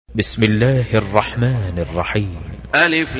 بسم الله الرحمن الرحيم. ألف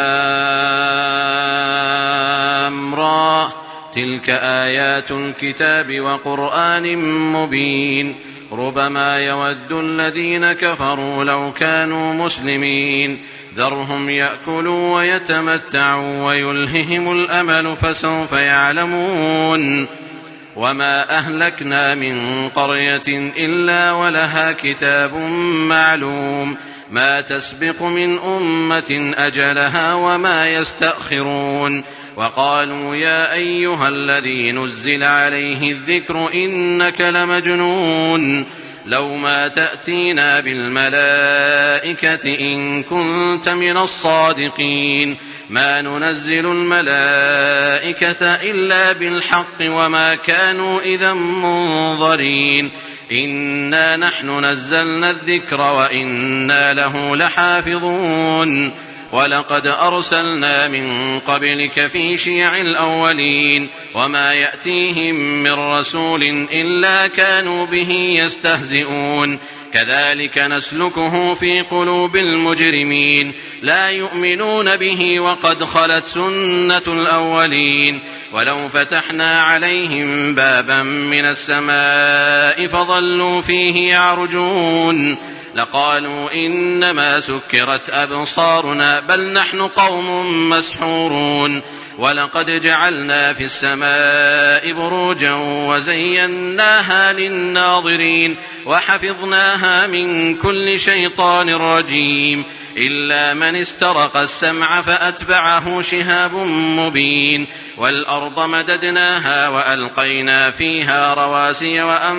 لام را تلك آيات الكتاب وقرآن مبين ربما يود الذين كفروا لو كانوا مسلمين ذرهم يأكلوا ويتمتعوا ويلههم الأمل فسوف يعلمون وما أهلكنا من قرية إلا ولها كتاب معلوم ما تسبق من أمة أجلها وما يستأخرون وقالوا يا أيها الذي نزل عليه الذكر إنك لمجنون لو ما تأتينا بالملائكة إن كنت من الصادقين ما ننزل الملائكة إلا بالحق وما كانوا إذا منظرين إنا نحن نزلنا الذكر وإنا له لحافظون ولقد أرسلنا من قبلك في شيع الأولين وما يأتيهم من رسول إلا كانوا به يستهزئون كذلك نسلكه في قلوب المجرمين لا يؤمنون به وقد خلت سنة الأولين ولو فتحنا عليهم بابا من السماء فظلوا فيه يعرجون لقالوا إنما سكرت أبصارنا بل نحن قوم مسحورون ولقد جعلنا في السماء بروجا وزيناها للناظرين وحفظناها من كل شيطان رجيم إلا من استرق السمع فأتبعه شهاب مبين والأرض مددناها وألقينا فيها رواسي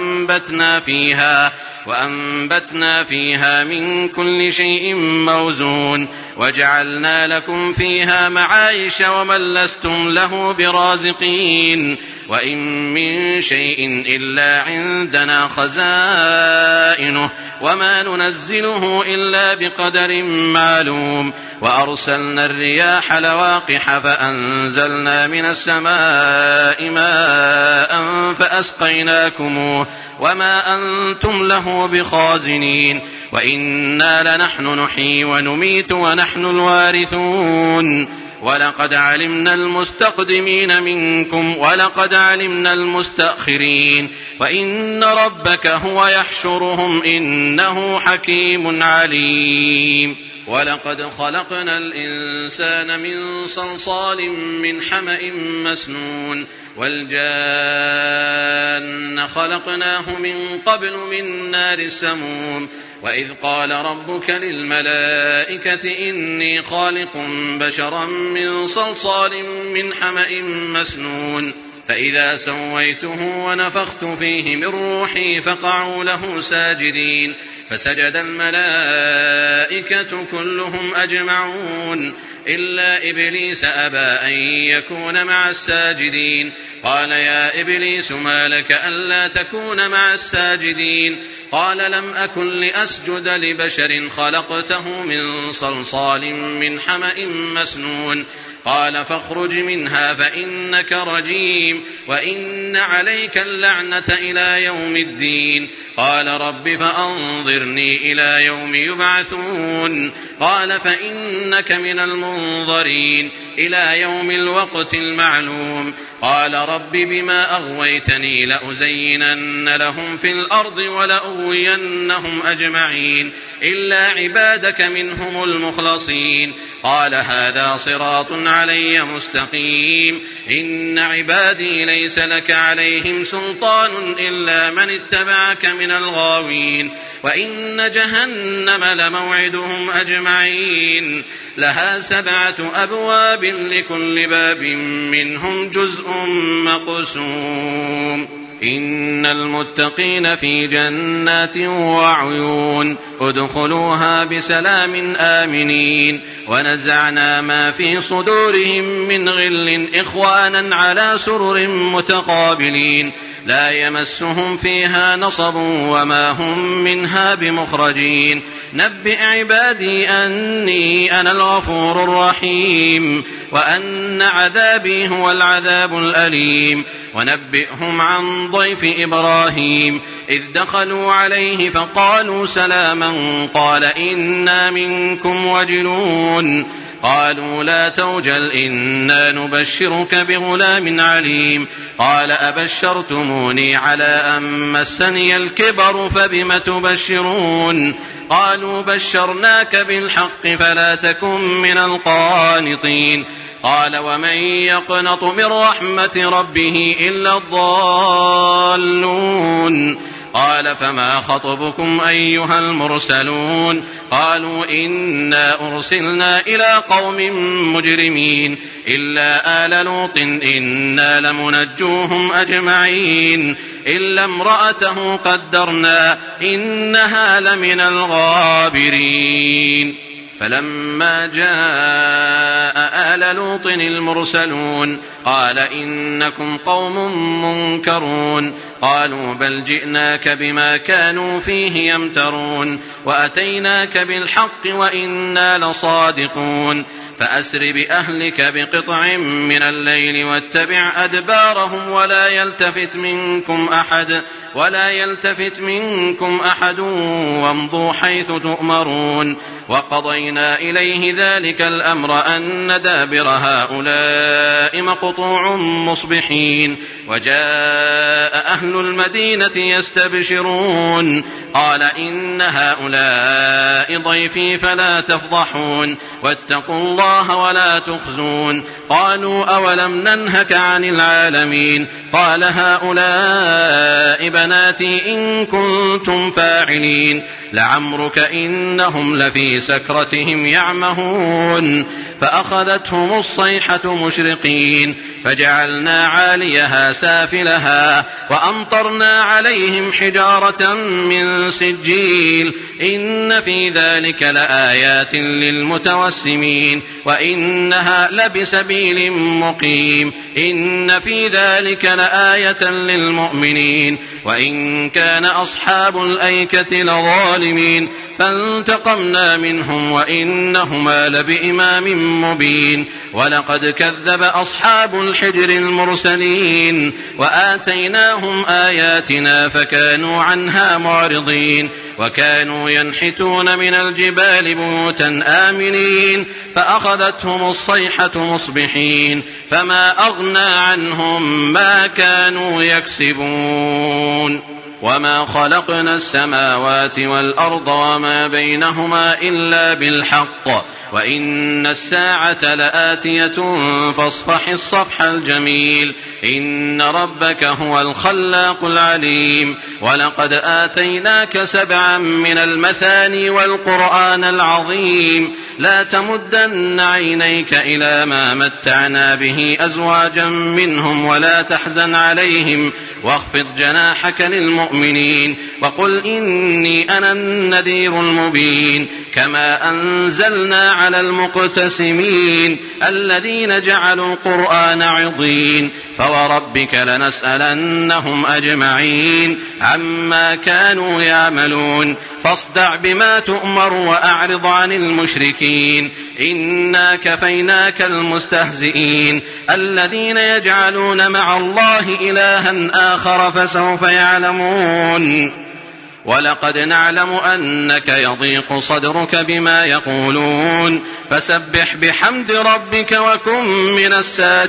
وأنبتنا فيها من كل شيء موزون وجعلنا لكم فيها معايش ومن لستم له برازقين وإن من شيء إلا عندنا خزائنه وما ننزله إلا بقدر معلوم وأرسلنا الرياح لواقح فأنزلنا من السماء ماء فأسقيناكموه وما أنتم له بخازنين وإنا لنحن نحيي ونميت ونحن الوارثون ولقد علمنا المستقدمين منكم ولقد علمنا المستأخرين وإن ربك هو يحشرهم إنه حكيم عليم ولقد خلقنا الإنسان من صلصال من حمأ مسنون والجان خلقناه من قبل من نار السموم وإذ قال ربك للملائكة إني خالق بشرا من صلصال من حمأ مسنون فإذا سويته ونفخت فيه من روحي فقعوا له ساجدين فسجد الملائكة كلهم أجمعون إلا إبليس أبى أن يكون مع الساجدين قال يا إبليس ما لك ألا تكون مع الساجدين قال لم أكن لأسجد لبشر خلقته من صلصال من حمأ مسنون قال فاخرج منها فإنك رجيم وإن عليك اللعنة إلى يوم الدين قال رب فأنظرني إلى يوم يبعثون قال فإنك من المنظرين إلى يوم الوقت المعلوم قال رب بما أغويتني لأزينن لهم في الأرض ولأغوينهم أجمعين إلا عبادك منهم المخلصين قال هذا صراط علي مستقيم إن عبادي ليس لك عليهم سلطان إلا من اتبعك من الغاوين وإن جهنم لموعدهم أجمعين لها 7 أبواب لكل باب منهم جزء مقسوم إن المتقين في جنات وعيون ادخلوها بسلام آمنين ونزعنا ما في صدورهم من غل إخوانا على سرر متقابلين لا يمسهم فيها نصب وما هم منها بمخرجين نبئ عبادي أني أنا الغفور الرحيم وأن عذابي هو العذاب الأليم ونبئهم عن ضيف إبراهيم إذ دخلوا عليه فقالوا سلاما قال إنا منكم وجلون قالوا لا توجل إنا نبشرك بغلام عليم قال أبشرتموني على أن مسني الكبر فبم تبشرون قالوا بشرناك بالحق فلا تكن من القانطين قال ومن يقنط من رحمة ربه إلا الضالون قال فما خطبكم أيها المرسلون قالوا إنا أرسلنا إلى قوم مجرمين إلا آل لوط إنا لمنجوهم أجمعين إلا امرأته قدرنا إنها لمن الغابرين فلما جاء آل لوط المرسلون قال إنكم قوم منكرون قالوا بل جئناك بما كانوا فيه يمترون وأتيناك بالحق وإنا لصادقون فأسر بأهلك بقطع من الليل واتبع أدبارهم ولا يلتفت منكم أحد وامضوا حيث تؤمرون وقضينا إليه ذلك الأمر أن دابر هؤلاء مقطوع مصبحين وجاء أهل المدينة يستبشرون قال إن هؤلاء ضيفي فلا تفضحون واتقوا الله ولا تخزون قالوا أولم ننهك عن العالمين قال هؤلاء بناتي إن كنتم فاعلين لعمرك إنهم لفي سكرتهم يعمهون فأخذتهم الصيحة مشرقين فجعلنا عاليها سافلها وأمطرنا عليهم حجارة من سجيل إن في ذلك لآيات للمتوسمين وإنها لبسبيل مقيم إن في ذلك لآية للمؤمنين وإن كان أصحاب الأيكة لظالمين فانتقمنا منهم وإنهما لبإمام مبين ولقد كذب أصحاب الحجر المرسلين وآتيناهم آياتنا فكانوا عنها معرضين وكانوا ينحتون من الجبال بيوتا آمنين فأخذتهم الصيحة مصبحين فما أغنى عنهم ما كانوا يكسبون وما خلقنا السماوات والأرض وما بينهما إلا بالحق وإن الساعة لآتية فاصفح الصفح الجميل إن ربك هو الخلاق العليم ولقد آتيناك 7 من المثاني والقرآن العظيم لا تمدن عينيك إلى ما متعنا به أزواجا منهم ولا تحزن عليهم واخفض جناحك للمؤمنين وقل إني أنا النذير المبين كما أنزلنا على المقتسمين الذين جعلوا القرآن عضين فوربك لنسألنهم أجمعين عما كانوا يعملون فاصدع بما تؤمر وأعرض عن المشركين إنا كفيناك المستهزئين الذين يجعلون مع الله إلها آخر فسوف يعلمون ولقد نعلم أنك يضيق صدرك بما يقولون فسبح بحمد ربك وكن من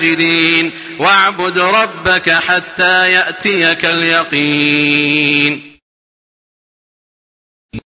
الساجدين واعبد ربك حتى يأتيك اليقين